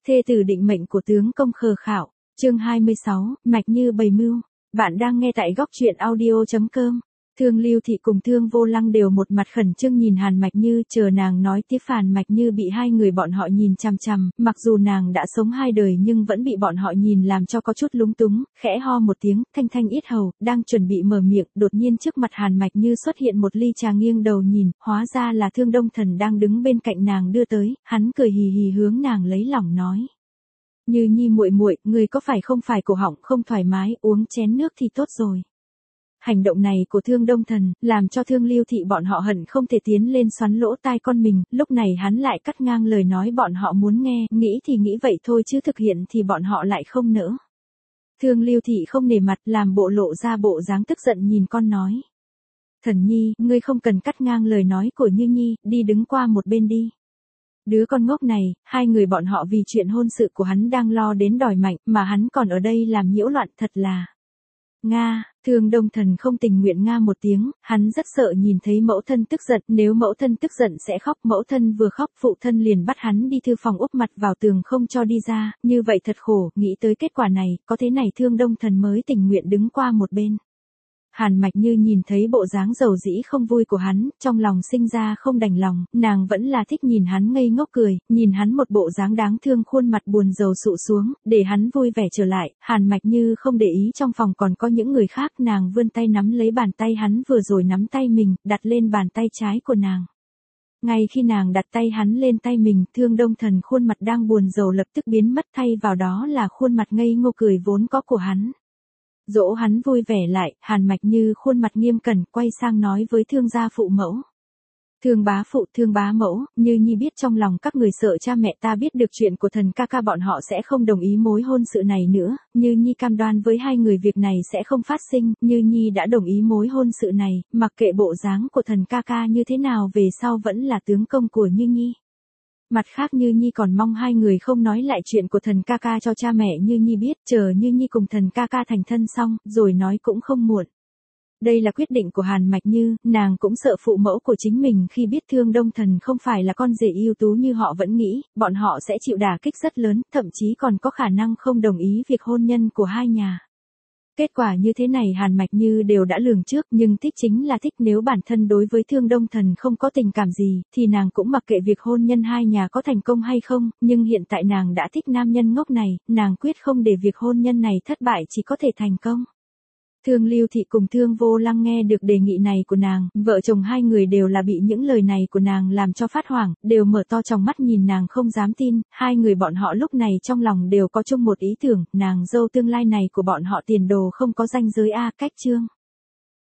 Thê tử định mệnh của tướng công khờ khạo, chương 26, Mạch Như bày mưu. Bạn đang nghe tại góc truyện audio.com. Thương Lưu Thị cùng Thương Vô Lăng đều một mặt khẩn trương nhìn Hàn Mạch Như, chờ nàng nói tiếp. Hàn Mạch Như bị hai người bọn họ nhìn chằm chằm, mặc dù nàng đã sống hai đời nhưng vẫn bị bọn họ nhìn làm cho có chút lúng túng, khẽ ho một tiếng, thanh thanh yết hầu, đang chuẩn bị mở miệng, đột nhiên trước mặt Hàn Mạch Như xuất hiện một ly trà, nghiêng đầu nhìn, hóa ra là Thương Đông Thần đang đứng bên cạnh nàng đưa tới, hắn cười hì hì hướng nàng lấy lòng nói: "Như Nhi muội muội, người có phải không phải cổ họng không thoải mái, uống chén nước thì tốt rồi." Hành động này của Thương Đông Thần, làm cho Thương Lưu Thị bọn họ hận không thể tiến lên xoắn lỗ tai con mình, lúc này hắn lại cắt ngang lời nói bọn họ muốn nghe, nghĩ thì nghĩ vậy thôi chứ thực hiện thì bọn họ lại không nỡ. Thương Lưu Thị không nể mặt, làm bộ lộ ra bộ dáng tức giận nhìn con nói: "Thần Nhi, ngươi không cần cắt ngang lời nói của Như Nhi, đi đứng qua một bên đi." Đứa con ngốc này, hai người bọn họ vì chuyện hôn sự của hắn đang lo đến đòi mạnh, mà hắn còn ở đây làm nhiễu loạn, thật là... Nga, Thương Đông Thần không tình nguyện nga một tiếng, hắn rất sợ nhìn thấy mẫu thân tức giận, nếu mẫu thân tức giận sẽ khóc, mẫu thân vừa khóc phụ thân liền bắt hắn đi thư phòng úp mặt vào tường không cho đi ra, như vậy thật khổ, nghĩ tới kết quả này, có thế này Thương Đông Thần mới tình nguyện đứng qua một bên. Hàn Mạch Như nhìn thấy bộ dáng dầu dĩ không vui của hắn, trong lòng sinh ra không đành lòng, nàng vẫn là thích nhìn hắn ngây ngốc cười, nhìn hắn một bộ dáng đáng thương, khuôn mặt buồn rầu sụ xuống, để hắn vui vẻ trở lại. Hàn Mạch Như không để ý trong phòng còn có những người khác, nàng vươn tay nắm lấy bàn tay hắn vừa rồi nắm tay mình, đặt lên bàn tay trái của nàng. Ngay khi nàng đặt tay hắn lên tay mình, Thương Đông Thần khuôn mặt đang buồn rầu lập tức biến mất, thay vào đó là khuôn mặt ngây ngô cười vốn có của hắn. Dỗ hắn vui vẻ lại, Hàn Mạch Như khuôn mặt nghiêm cẩn, quay sang nói với Thương gia phụ mẫu: "Thương bá phụ, Thương bá mẫu, Như Nhi biết trong lòng các người sợ cha mẹ ta biết được chuyện của Thần ca ca bọn họ sẽ không đồng ý mối hôn sự này nữa, Như Nhi cam đoan với hai người việc này sẽ không phát sinh, Như Nhi đã đồng ý mối hôn sự này, mặc kệ bộ dáng của Thần ca ca như thế nào về sau vẫn là tướng công của Như Nhi. Mặt khác Như Nhi còn mong hai người không nói lại chuyện của Thần ca ca cho cha mẹ Như Nhi biết, chờ Như Nhi cùng Thần ca ca thành thân xong, rồi nói cũng không muộn." Đây là quyết định của Hàn Mạch Như, nàng cũng sợ phụ mẫu của chính mình khi biết Thương Đông Thần không phải là con rể ưu tú như họ vẫn nghĩ, bọn họ sẽ chịu đả kích rất lớn, thậm chí còn có khả năng không đồng ý việc hôn nhân của hai nhà. Kết quả như thế này Hàn Mạch Như đều đã lường trước, nhưng thích chính là thích, nếu bản thân đối với Thương Đông Thần không có tình cảm gì, thì nàng cũng mặc kệ việc hôn nhân hai nhà có thành công hay không, nhưng hiện tại nàng đã thích nam nhân ngốc này, nàng quyết không để việc hôn nhân này thất bại, chỉ có thể thành công. Thương Lưu Thị cùng Thương Vô Lăng nghe được đề nghị này của nàng, vợ chồng hai người đều là bị những lời này của nàng làm cho phát hoảng, đều mở to tròng mắt nhìn nàng không dám tin, hai người bọn họ lúc này trong lòng đều có chung một ý tưởng, nàng dâu tương lai này của bọn họ tiền đồ không có ranh giới a, cách chương.